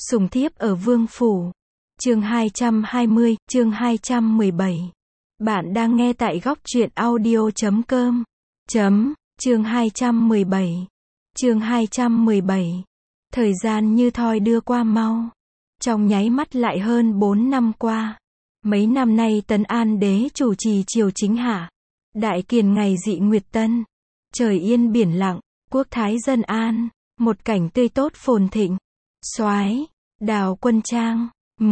Sùng thiếp ở vương phủ. Chương 220, chương 217. Bạn đang nghe tại góc truyện audio.com. Chương 217. Chương 217. Thời gian như thoi đưa qua mau. Trong nháy mắt lại hơn 4 năm qua. Mấy năm nay Tấn An đế chủ trì triều chính hạ. Đại kiền ngày dị nguyệt tân. Trời yên biển lặng, quốc thái dân an. Một cảnh tươi tốt phồn thịnh. Soái, Đào Quân Trang,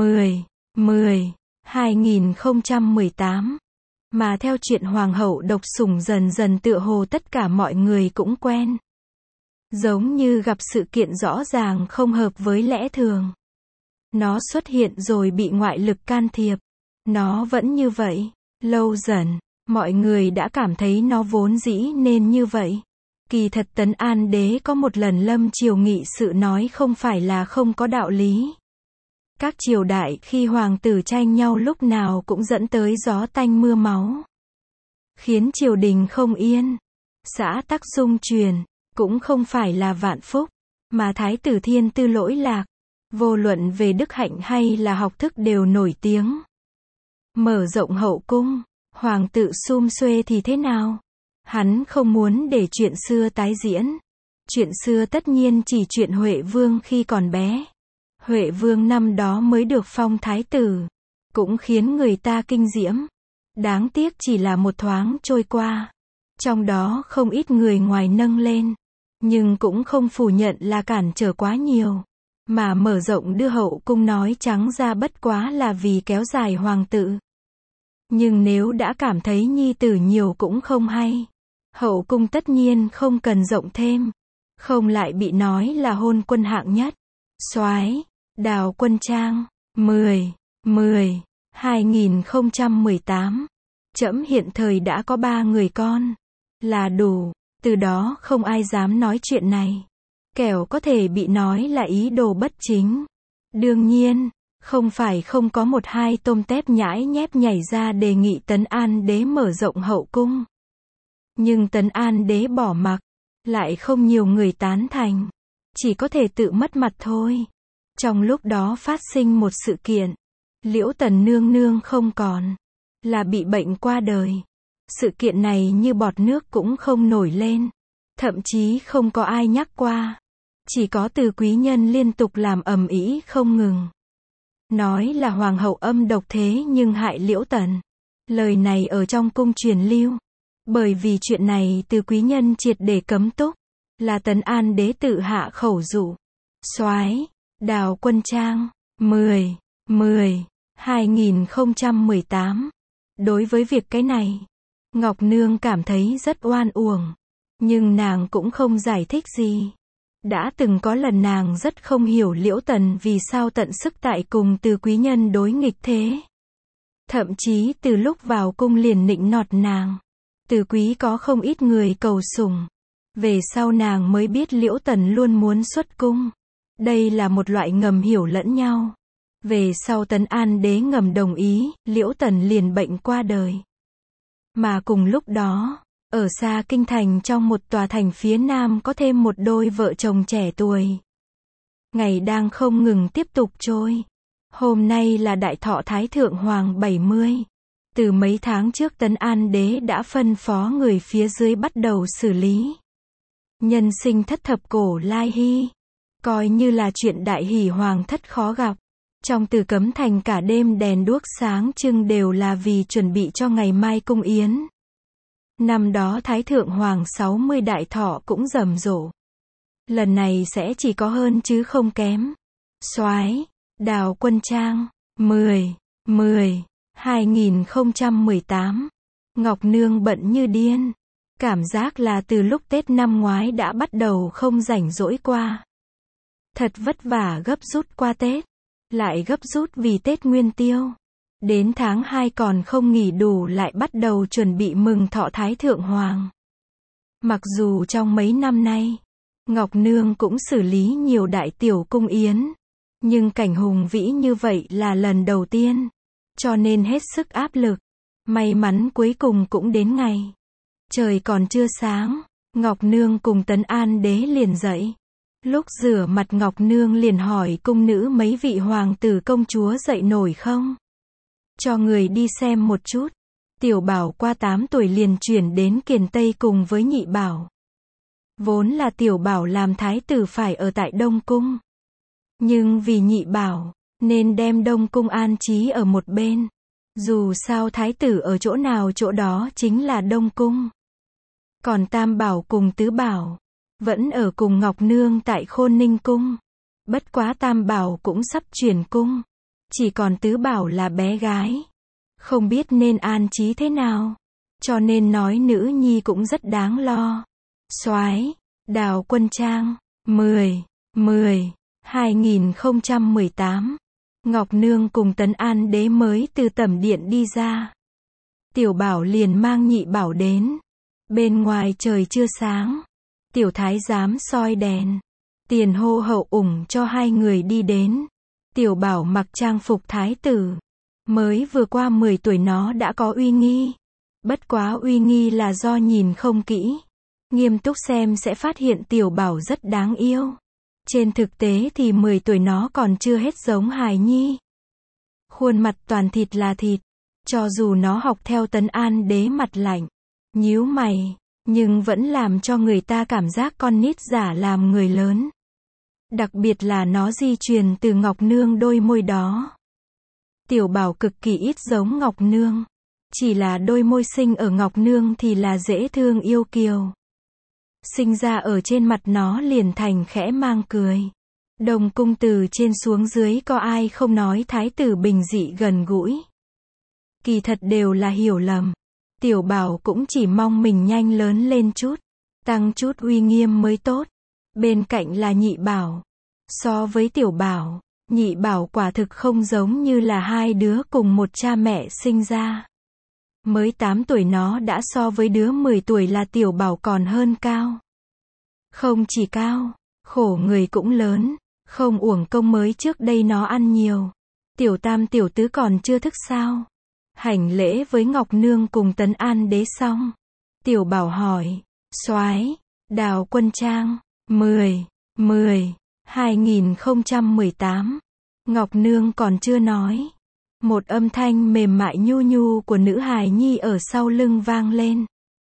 2018. Mà theo chuyện hoàng hậu độc sủng dần dần tựa hồ tất cả mọi người cũng quen. Giống như gặp sự kiện rõ ràng không hợp với lẽ thường. Nó xuất hiện rồi bị ngoại lực can thiệp. Nó vẫn như vậy. Lâu dần, mọi người đã cảm thấy nó vốn dĩ nên như vậy. Kỳ thật Tấn An đế có một lần lâm triều nghị sự nói không phải là không có đạo lý. Các triều đại khi hoàng tử tranh nhau lúc nào cũng dẫn tới gió tanh mưa máu. Khiến triều đình không yên. Xã tắc dung truyền, cũng không phải là vạn phúc, mà thái tử thiên tư lỗi lạc. Vô luận về đức hạnh hay là học thức đều nổi tiếng. Mở rộng hậu cung, hoàng tử sum xuê thì thế nào? Hắn không muốn để chuyện xưa tái diễn. Chuyện xưa tất nhiên chỉ chuyện Huệ Vương khi còn bé. Huệ Vương năm đó mới được phong thái tử. Cũng khiến người ta kinh diễm. Đáng tiếc chỉ là một thoáng trôi qua. Trong đó không ít người ngoài nâng lên. Nhưng cũng không phủ nhận là cản trở quá nhiều. Mà mở rộng đưa hậu cung nói trắng ra bất quá là vì kéo dài hoàng tử. Nhưng nếu đã cảm thấy nhi tử nhiều cũng không hay. Hậu cung tất nhiên không cần rộng thêm. Không lại bị nói là hôn quân hạng nhất. Soái, Đào Quân Trang, 2018. Trẫm hiện thời đã có 3 người con. Là đủ. Từ đó không ai dám nói chuyện này. Kẻo có thể bị nói là ý đồ bất chính. Đương nhiên, không phải không có một hai tôm tép nhãi nhép nhảy ra đề nghị Tấn An đế mở rộng hậu cung. Nhưng Tấn An đế bỏ mặc, lại không nhiều người tán thành. Chỉ có thể tự mất mặt thôi. Trong lúc đó phát sinh một sự kiện. Liễu Tần nương nương không còn. Là bị bệnh qua đời. Sự kiện này như bọt nước cũng không nổi lên. Thậm chí không có ai nhắc qua. Chỉ có Từ quý nhân liên tục làm ầm ĩ không ngừng. Nói là hoàng hậu âm độc thế nhưng hại Liễu Tần. Lời này ở trong cung truyền lưu. Bởi vì chuyện này Từ quý nhân triệt để cấm túc. Là Tấn An đế tự hạ khẩu dụ. Soái, Đào Quân Trang, 2018. Đối với việc cái này, Ngọc Nương cảm thấy rất oan uổng. Nhưng nàng cũng không giải thích gì. Đã từng có lần nàng rất không hiểu Liễu Tần vì sao tận sức tại cùng Từ quý nhân đối nghịch thế. Thậm chí từ lúc vào cung liền nịnh nọt nàng. Từ quý có không ít người cầu sủng. Về sau nàng mới biết Liễu Tần luôn muốn xuất cung. Đây là một loại ngầm hiểu lẫn nhau. Về sau Tấn An đế ngầm đồng ý, Liễu Tần liền bệnh qua đời. Mà cùng lúc đó, ở xa kinh thành trong một tòa thành phía nam có thêm một đôi vợ chồng trẻ tuổi. Ngày đang không ngừng tiếp tục trôi. Hôm nay là đại thọ Thái Thượng Hoàng 70. Từ mấy tháng trước Tấn An đế đã phân phó người phía dưới bắt đầu xử lý. Nhân sinh thất thập cổ lai hy. Coi như là chuyện đại hỷ hoàng thất khó gặp. Trong Từ Cấm Thành cả đêm đèn đuốc sáng trưng đều là vì chuẩn bị cho ngày mai cung yến. Năm đó Thái Thượng Hoàng 60 đại thọ cũng rầm rộ. Lần này sẽ chỉ có hơn chứ không kém. Soái, Đào Quân Trang, 2018. Ngọc Nương bận như điên. Cảm giác là từ lúc Tết năm ngoái đã bắt đầu không rảnh rỗi qua. Thật vất vả gấp rút qua Tết. Lại gấp rút vì Tết Nguyên Tiêu. Đến tháng 2 còn không nghỉ đủ lại bắt đầu chuẩn bị mừng thọ Thái Thượng Hoàng. Mặc dù trong mấy năm nay, Ngọc Nương cũng xử lý nhiều đại tiểu cung yến. Nhưng cảnh hùng vĩ như vậy là lần đầu tiên. Cho nên hết sức áp lực. May mắn cuối cùng cũng đến ngày. Trời còn chưa sáng, Ngọc Nương cùng Tấn An đế liền dậy. Lúc rửa mặt Ngọc Nương liền hỏi cung nữ mấy vị hoàng tử công chúa dậy nổi không? Cho người đi xem một chút. Tiểu Bảo qua 8 tuổi liền chuyển đến Kiền Tây cùng với Nhị Bảo. Vốn là Tiểu Bảo làm thái tử phải ở tại Đông Cung. Nhưng vì Nhị Bảo, nên đem Đông Cung an trí ở một bên. Dù sao thái tử ở chỗ nào chỗ đó chính là Đông Cung. Còn Tam Bảo cùng Tứ Bảo, vẫn ở cùng Ngọc Nương tại Khôn Ninh Cung. Bất quá Tam Bảo cũng sắp chuyển cung. Chỉ còn Tứ Bảo là bé gái. Không biết nên an trí thế nào. Cho nên nói nữ nhi cũng rất đáng lo. Soái, Đào Quân Trang, 2018. Ngọc Nương cùng Tấn An Đế mới từ tẩm điện đi ra. Tiểu Bảo liền mang Nhị Bảo đến. Bên ngoài trời chưa sáng. Tiểu thái giám soi đèn. Tiền hô hậu ủng cho hai người đi đến. Tiểu Bảo mặc trang phục thái tử. Mới vừa qua 10 tuổi nó đã có uy nghi. Bất quá uy nghi là do nhìn không kỹ. Nghiêm túc xem sẽ phát hiện Tiểu Bảo rất đáng yêu. Trên thực tế thì 10 tuổi nó còn chưa hết giống hài nhi. Khuôn mặt toàn thịt là thịt. Cho dù nó học theo Tấn An Đế mặt lạnh, nhíu mày, nhưng vẫn làm cho người ta cảm giác con nít giả làm người lớn. Đặc biệt là nó di truyền từ Ngọc Nương đôi môi đó. Tiểu Bảo cực kỳ ít giống Ngọc Nương. Chỉ là đôi môi sinh ở Ngọc Nương thì là dễ thương yêu kiều. Sinh ra ở trên mặt nó liền thành khẽ mang cười. Đông Cung từ trên xuống dưới có ai không nói thái tử bình dị gần gũi. Kỳ thật đều là hiểu lầm. Tiểu Bảo cũng chỉ mong mình nhanh lớn lên chút. Tăng chút uy nghiêm mới tốt. Bên cạnh là Nhị Bảo. So với Tiểu Bảo, Nhị Bảo quả thực không giống như là hai đứa cùng một cha mẹ sinh ra. Mới 8 tuổi nó đã so với đứa 10 tuổi là Tiểu Bảo còn hơn cao. Không chỉ cao, khổ người cũng lớn, không uổng công mới trước đây nó ăn nhiều. Tiểu Tam Tiểu Tứ còn chưa thức sao? Hành lễ với Ngọc Nương cùng Tấn An Đế xong. Tiểu Bảo hỏi, soái, Đào Quân Trang, 2018. Ngọc Nương còn chưa nói. Một âm thanh mềm mại nhu nhu của nữ hài nhi ở sau lưng vang lên.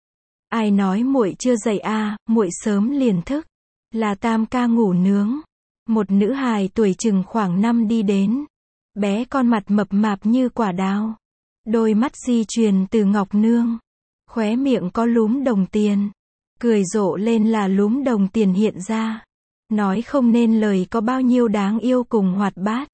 Ai nói muội chưa dậy à, muội sớm liền thức. Là Tam ca ngủ nướng. Một nữ hài tuổi chừng khoảng 5 đi đến. Bé con mặt mập mạp như quả đào. Đôi mắt di truyền từ Ngọc Nương. Khóe miệng có lúm đồng tiền. Cười rộ lên là lúm đồng tiền hiện ra. Nói không nên lời có bao nhiêu đáng yêu cùng hoạt bát.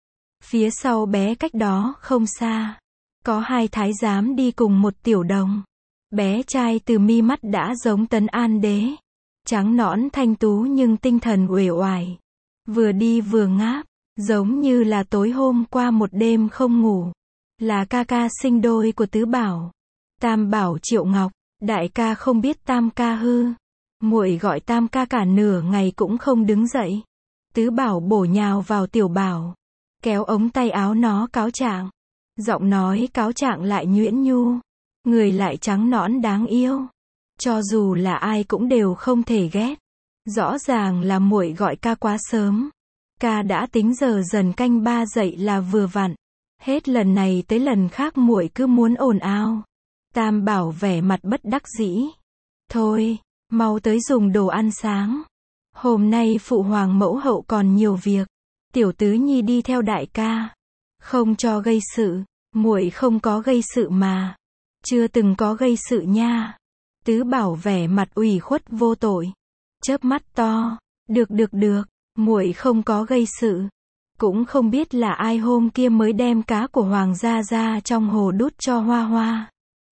Phía sau bé cách đó không xa. Có hai thái giám đi cùng một tiểu đồng. Bé trai từ mi mắt đã giống Tấn An Đế. Trắng nõn thanh tú nhưng tinh thần uể oải. Vừa đi vừa ngáp. Giống như là tối hôm qua một đêm không ngủ. Là ca ca sinh đôi của Tứ Bảo. Tam Bảo Triệu Ngọc. Đại ca không biết Tam ca hư. Muội gọi Tam ca cả nửa ngày cũng không đứng dậy. Tứ Bảo bổ nhào vào Tiểu Bảo. Kéo ống tay áo nó cáo trạng. Giọng nói cáo trạng lại nhuyễn nhu. Người lại trắng nõn đáng yêu. Cho dù là ai cũng đều không thể ghét. Rõ ràng là muội gọi ca quá sớm. Ca đã tính giờ dần canh 3 dậy là vừa vặn. Hết lần này tới lần khác muội cứ muốn ồn ào. Tam Bảo vẻ mặt bất đắc dĩ. Thôi, mau tới dùng đồ ăn sáng. Hôm nay phụ hoàng mẫu hậu còn nhiều việc. Tiểu Tứ Nhi đi theo đại ca. Không cho gây sự. Muội không có gây sự mà. Chưa từng có gây sự nha. Tứ Bảo vẻ mặt ủy khuất vô tội. Chớp mắt to. Được. Muội không có gây sự. Cũng không biết là ai hôm kia mới đem cá của hoàng gia ra trong hồ đút cho Hoa Hoa.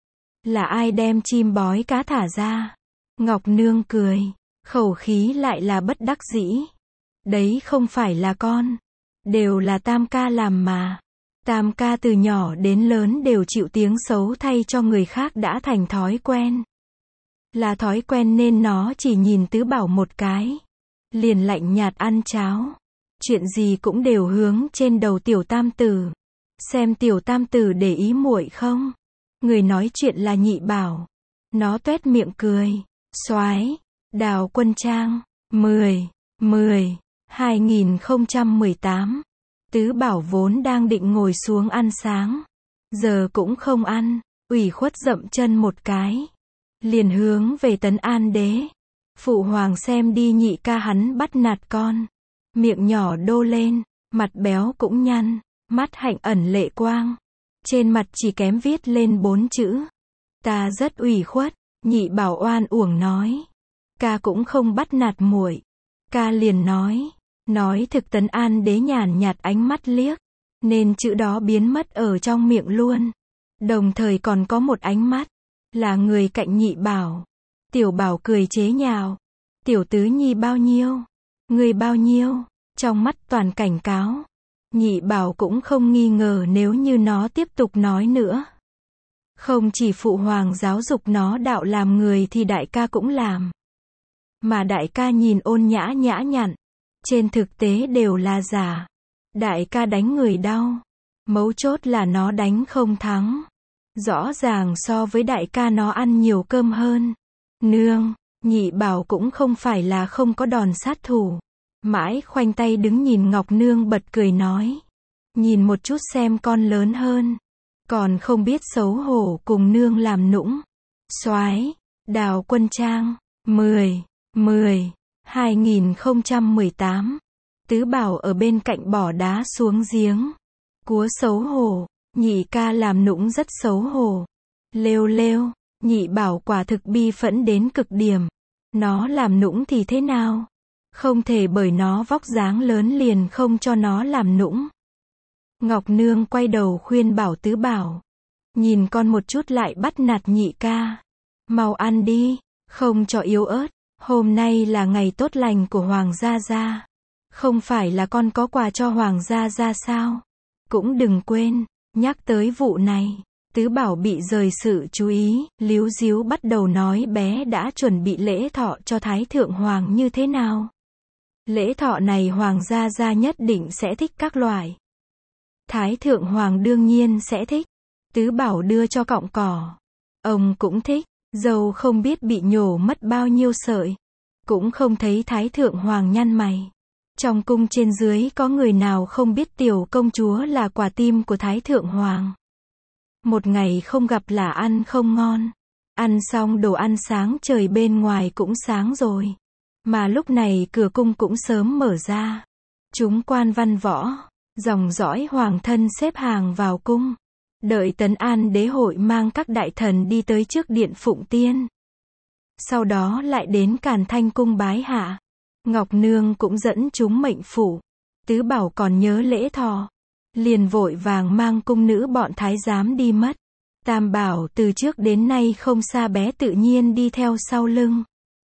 Là ai đem chim bói cá thả ra. Ngọc Nương cười. Khẩu khí lại là bất đắc dĩ. Đấy không phải là con. Đều là Tam ca làm mà. Tam ca từ nhỏ đến lớn đều chịu tiếng xấu thay cho người khác đã thành thói quen. Là thói quen nên nó chỉ nhìn Tứ Bảo một cái. Liền lạnh nhạt ăn cháo. Chuyện gì cũng đều hướng trên đầu Tiểu Tam Tử. Xem Tiểu Tam Tử để ý muội không? Người nói chuyện là Nhị Bảo. Nó tuét miệng cười. Soái, Đào Quân Trang, 10. 2018. Tứ Bảo vốn đang định ngồi xuống ăn sáng. Giờ cũng không ăn, ủy khuất dậm chân một cái. Liền hướng về Tấn An Đế. Phụ hoàng xem đi nhị ca hắn bắt nạt con. Miệng nhỏ đô lên, mặt béo cũng nhăn, mắt hạnh ẩn lệ quang. Trên mặt chỉ kém viết lên 4 chữ. Ta rất ủy khuất, Nhị Bảo oan uổng nói. Ca cũng không bắt nạt muội. Ca liền nói thực. Tấn An Đế nhàn nhạt ánh mắt liếc, nên chữ đó biến mất ở trong miệng luôn. Đồng thời còn có một ánh mắt, là người cạnh Nhị Bảo. Tiểu Bảo cười chế nhạo. Tiểu tứ nhi bao nhiêu? Người bao nhiêu? Trong mắt toàn cảnh cáo. Nhị Bảo cũng không nghi ngờ nếu như nó tiếp tục nói nữa. Không chỉ phụ hoàng giáo dục nó đạo làm người thì đại ca cũng làm. Mà đại ca nhìn ôn nhã nhã nhặn, trên thực tế đều là giả. Đại ca đánh người đau. Mấu chốt là nó đánh không thắng. Rõ ràng so với đại ca nó ăn nhiều cơm hơn. Nương, Nhị Bảo cũng không phải là không có đòn sát thủ. Mãi khoanh tay đứng nhìn Ngọc Nương bật cười nói. Nhìn một chút xem con lớn hơn. Còn không biết xấu hổ cùng nương làm nũng. Soái, Đào Quân Trang, 10. 2018. Tứ Bảo ở bên cạnh bỏ đá xuống giếng. Cúa xấu hổ, nhị ca làm nũng rất xấu hổ. Lêu lêu, Nhị Bảo quả thực bi phẫn đến cực điểm. Nó làm nũng thì thế nào? Không thể bởi nó vóc dáng lớn liền không cho nó làm nũng. Ngọc Nương quay đầu khuyên bảo Tứ Bảo. Nhìn con một chút lại bắt nạt nhị ca. Mau ăn đi, không cho yếu ớt. Hôm nay là ngày tốt lành của Hoàng gia gia. Không phải là con có quà cho Hoàng gia gia sao? Cũng đừng quên, nhắc tới vụ này. Tứ Bảo bị rời sự chú ý, líu díu bắt đầu nói bé đã chuẩn bị lễ thọ cho Thái Thượng Hoàng như thế nào. Lễ thọ này Hoàng gia gia nhất định sẽ thích các loại. Thái Thượng Hoàng đương nhiên sẽ thích. Tứ Bảo đưa cho cọng cỏ. Ông cũng thích. Dâu không biết bị nhổ mất bao nhiêu sợi. Cũng không thấy Thái Thượng Hoàng nhăn mày. Trong cung trên dưới có người nào không biết tiểu công chúa là quả tim của Thái Thượng Hoàng. Một ngày không gặp là ăn không ngon. Ăn xong đồ ăn sáng trời bên ngoài cũng sáng rồi. Mà lúc này cửa cung cũng sớm mở ra. Chúng quan văn võ, dòng dõi hoàng thân xếp hàng vào cung. Đợi Tấn An Đế hội mang các đại thần đi tới trước điện Phụng Tiên. Sau đó lại đến Càn Thanh cung bái hạ. Ngọc Nương cũng dẫn chúng mệnh phủ. Tứ Bảo còn nhớ lễ thọ. Liền vội vàng mang cung nữ bọn thái giám đi mất. Tam Bảo từ trước đến nay không xa bé tự nhiên đi theo sau lưng.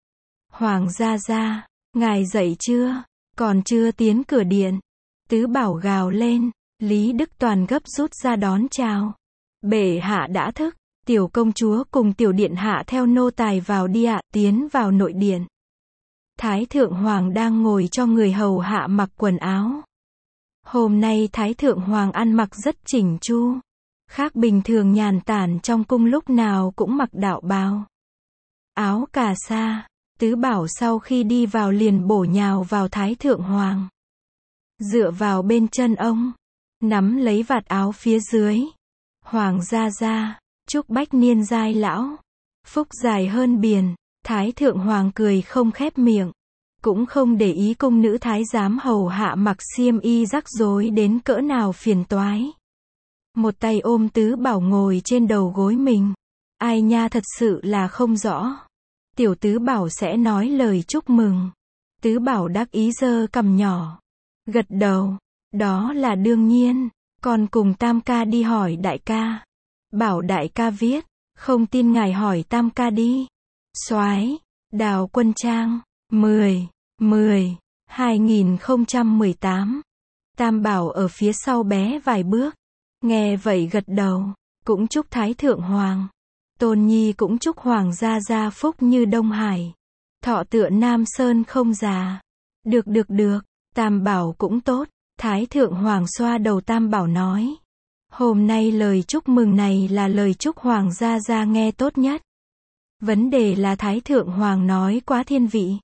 Hoàng gia gia, ngài dậy chưa? Còn chưa tiến cửa điện. Tứ Bảo gào lên. Lý Đức Toàn gấp rút ra đón chào. Bệ hạ đã thức. Tiểu công chúa cùng tiểu điện hạ theo nô tài vào đi ạ. Tiến vào nội điện. Thái Thượng Hoàng đang ngồi cho người hầu hạ mặc quần áo. Hôm nay Thái Thượng Hoàng ăn mặc rất chỉnh chu. Khác bình thường nhàn tản trong cung lúc nào cũng mặc đạo bào. Áo cà sa. Tứ Bảo sau khi đi vào liền bổ nhào vào Thái Thượng Hoàng. Dựa vào bên chân ông. Nắm lấy vạt áo phía dưới. Hoàng gia gia, chúc bách niên giai lão. Phúc dài hơn biển. Thái Thượng Hoàng cười không khép miệng. Cũng không để ý cung nữ thái giám hầu hạ mặc xiêm y rắc rối đến cỡ nào phiền toái. Một tay ôm Tứ Bảo ngồi trên đầu gối mình. Ai nha thật sự là không rõ. Tiểu Tứ Bảo sẽ nói lời chúc mừng. Tứ Bảo đắc ý giơ cằm nhỏ. Gật đầu. Đó là đương nhiên. Con cùng Tam ca đi hỏi đại ca. Bảo đại ca viết. Không tin ngài hỏi Tam ca đi. Soái, Đào Quân Trang, 10. 2018. Tam Bảo ở phía sau bé vài bước. Nghe vậy gật đầu. Cũng chúc Thái Thượng Hoàng. Tôn Nhi cũng chúc Hoàng gia gia phúc như Đông Hải. Thọ tựa Nam Sơn không già. Được. Tam Bảo cũng tốt. Thái Thượng Hoàng xoa đầu Tam Bảo nói. Hôm nay lời chúc mừng này là lời chúc Hoàng gia gia nghe tốt nhất. Vấn đề là Thái Thượng Hoàng nói quá thiên vị.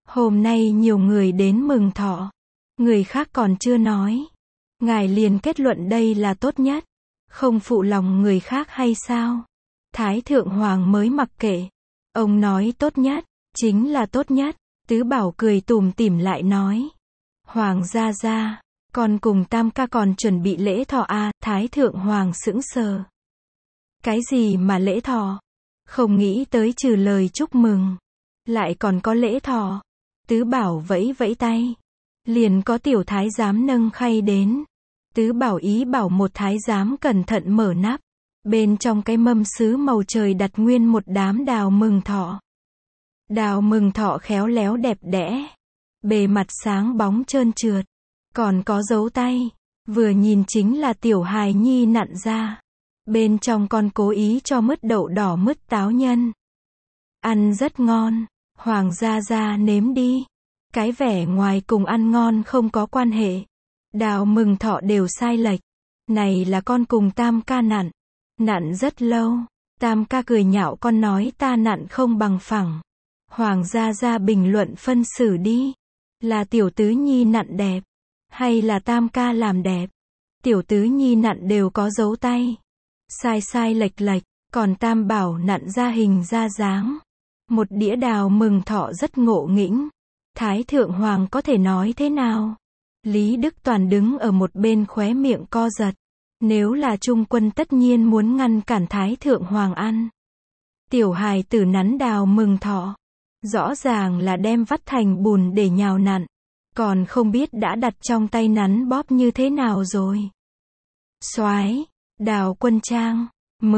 Hôm nay nhiều người đến mừng thọ. Người khác còn chưa nói. Ngài liền kết luận đây là tốt nhất. Không phụ lòng người khác hay sao? Thái thượng hoàng mới mặc kệ. Ông nói tốt nhất, chính là tốt nhất. Tứ Bảo cười tủm tỉm lại nói. Hoàng gia gia, con cùng Tam ca còn chuẩn bị lễ thọ à? Thái thượng hoàng sững sờ. Cái gì mà lễ thọ? Không nghĩ tới trừ lời chúc mừng, lại còn có lễ thọ. Tứ Bảo vẫy vẫy tay. Liền có tiểu thái giám nâng khay đến. Tứ Bảo ý bảo một thái giám cẩn thận mở nắp. Bên trong cái mâm sứ màu trời đặt nguyên một đám đào mừng thọ. Đào mừng thọ khéo léo đẹp đẽ. Bề mặt sáng bóng trơn trượt. Còn có dấu tay. Vừa nhìn chính là tiểu hài nhi nặn ra. Bên trong còn cố ý cho mứt đậu đỏ mứt táo nhân. Ăn rất ngon. Hoàng gia gia nếm đi. Cái vẻ ngoài cùng ăn ngon không có quan hệ. Đào mừng thọ đều sai lệch. Này là con cùng Tam ca nặn. Nặn rất lâu. Tam ca cười nhạo con nói ta nặn không bằng phẳng. Hoàng gia gia bình luận phân xử đi. Là tiểu tứ nhi nặn đẹp. Hay là Tam ca làm đẹp. Tiểu tứ nhi nặn đều có dấu tay. Sai sai lệch lệch. Còn Tam Bảo nặn ra hình ra dáng. Một đĩa đào mừng thọ rất ngộ nghĩnh. Thái thượng hoàng có thể nói thế nào? Lý Đức Toàn đứng ở một bên khóe miệng co giật. Nếu là Trung Quân tất nhiên muốn ngăn cản Thái thượng hoàng ăn. Tiểu hài tử nắn đào mừng thọ. Rõ ràng là đem vắt thành bùn để nhào nặn. Còn không biết đã đặt trong tay nắn bóp như thế nào rồi. Soái, Đào Quân Trang,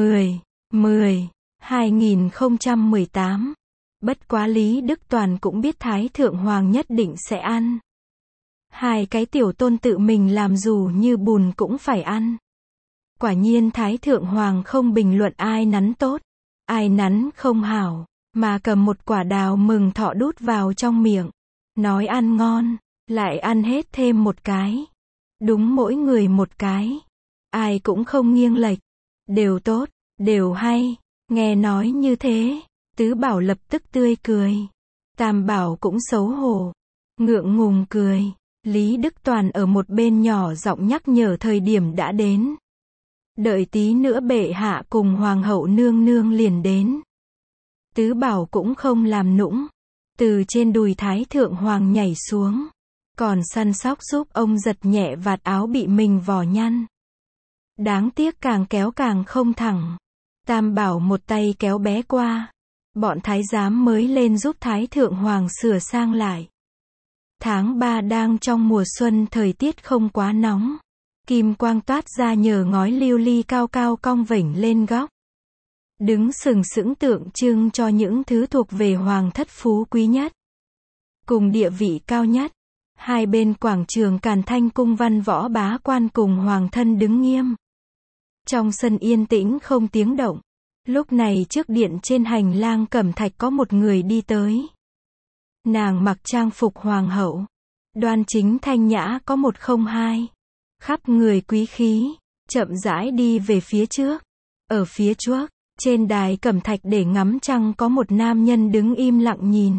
2018. Bất quá Lý Đức Toàn cũng biết Thái thượng hoàng nhất định sẽ ăn. Hai cái tiểu tôn tự mình làm dù như bùn cũng phải ăn. Quả nhiên Thái thượng hoàng không bình luận ai nắn tốt, ai nắn không hảo, mà cầm một quả đào mừng thọ đút vào trong miệng. Nói ăn ngon, lại ăn hết thêm một cái. Đúng mỗi người một cái. Ai cũng không nghiêng lệch. Đều tốt, đều hay. Nghe nói như thế, Tứ Bảo lập tức tươi cười. Tam Bảo cũng xấu hổ. Ngượng ngùng cười. Lý Đức Toàn ở một bên nhỏ giọng nhắc nhở thời điểm đã đến. Đợi tí nữa bệ hạ cùng hoàng hậu nương nương liền đến. Tứ Bảo cũng không làm nũng. Từ trên đùi Thái thượng hoàng nhảy xuống. Còn săn sóc giúp ông giật nhẹ vạt áo bị mình vò nhăn. Đáng tiếc càng kéo càng không thẳng. Tam Bảo một tay kéo bé qua. Bọn thái giám mới lên giúp Thái thượng hoàng sửa sang lại. Tháng 3 đang trong mùa xuân, thời tiết không quá nóng. Kim quang toát ra nhờ ngói lưu ly cao cao cong vểnh lên góc. Đứng sừng sững tượng trưng cho những thứ thuộc về hoàng thất phú quý nhất. Cùng địa vị cao nhất. Hai bên quảng trường Càn Thanh cung văn võ bá quan cùng hoàng thân đứng nghiêm. Trong sân yên tĩnh không tiếng động. Lúc này trước điện trên hành lang cẩm thạch có một người đi tới. Nàng mặc trang phục hoàng hậu. Đoan chính thanh nhã có 102. Khắp người quý khí. Chậm rãi đi về phía trước. Ở phía trước, trên đài cẩm thạch để ngắm trăng có một nam nhân đứng im lặng nhìn.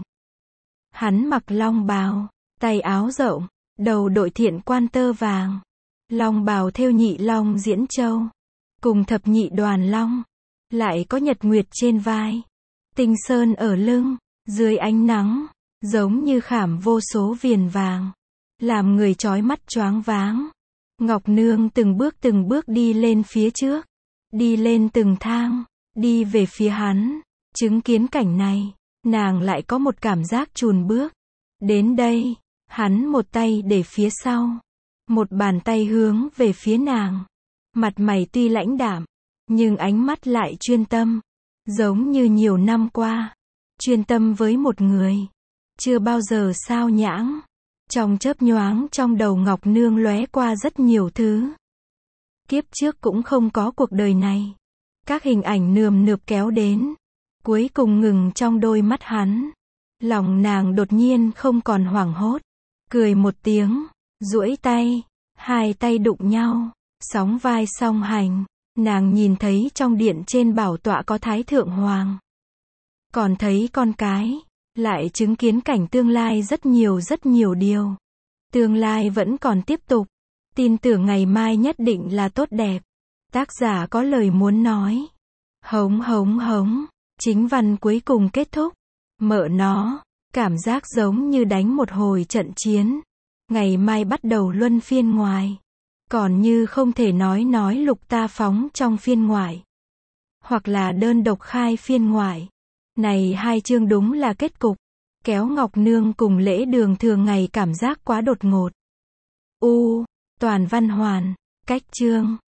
Hắn mặc long bào, tay áo rộng, đầu đội thiện quan tơ vàng. Long bào thêu nhị long diễn châu. Cùng thập nhị đoàn long. Lại có nhật nguyệt trên vai. Tinh sơn ở lưng. Dưới ánh nắng. Giống như khảm vô số viền vàng. Làm người chói mắt choáng váng. Ngọc Nương từng bước đi lên phía trước. Đi lên từng thang. Đi về phía hắn. Chứng kiến cảnh này. Nàng lại có một cảm giác chùn bước. Đến đây. Hắn một tay để phía sau. Một bàn tay hướng về phía nàng. Mặt mày tuy lãnh đạm. Nhưng ánh mắt lại chuyên tâm. Giống như nhiều năm qua. Chuyên tâm với một người. Chưa bao giờ sao nhãng. Trong chớp nhoáng trong đầu Ngọc Nương lóe qua rất nhiều thứ. Kiếp trước cũng không có cuộc đời này. Các hình ảnh nườm nượp kéo đến. Cuối cùng ngừng trong đôi mắt hắn. Lòng nàng đột nhiên không còn hoảng hốt. Cười một tiếng. Duỗi tay. Hai tay đụng nhau. Sóng vai song hành. Nàng nhìn thấy trong điện trên bảo tọa có Thái thượng hoàng. Còn thấy con cái. lại chứng kiến cảnh tương lai rất nhiều điều. Tương lai vẫn còn tiếp tục. Tin tưởng ngày mai nhất định là tốt đẹp. Tác giả có lời muốn nói. Hống hống hống. Chính văn cuối cùng kết thúc. Mợ nó. Cảm giác giống như đánh một hồi trận chiến. Ngày mai bắt đầu luân phiên ngoài. Còn như không thể nói lục ta phóng trong phiên ngoại. Hoặc là đơn độc khai phiên ngoại. Này hai chương đúng là kết cục. Kéo Ngọc Nương cùng Lễ Đường thường ngày cảm giác quá đột ngột. Toàn văn hoàn. Cách chương.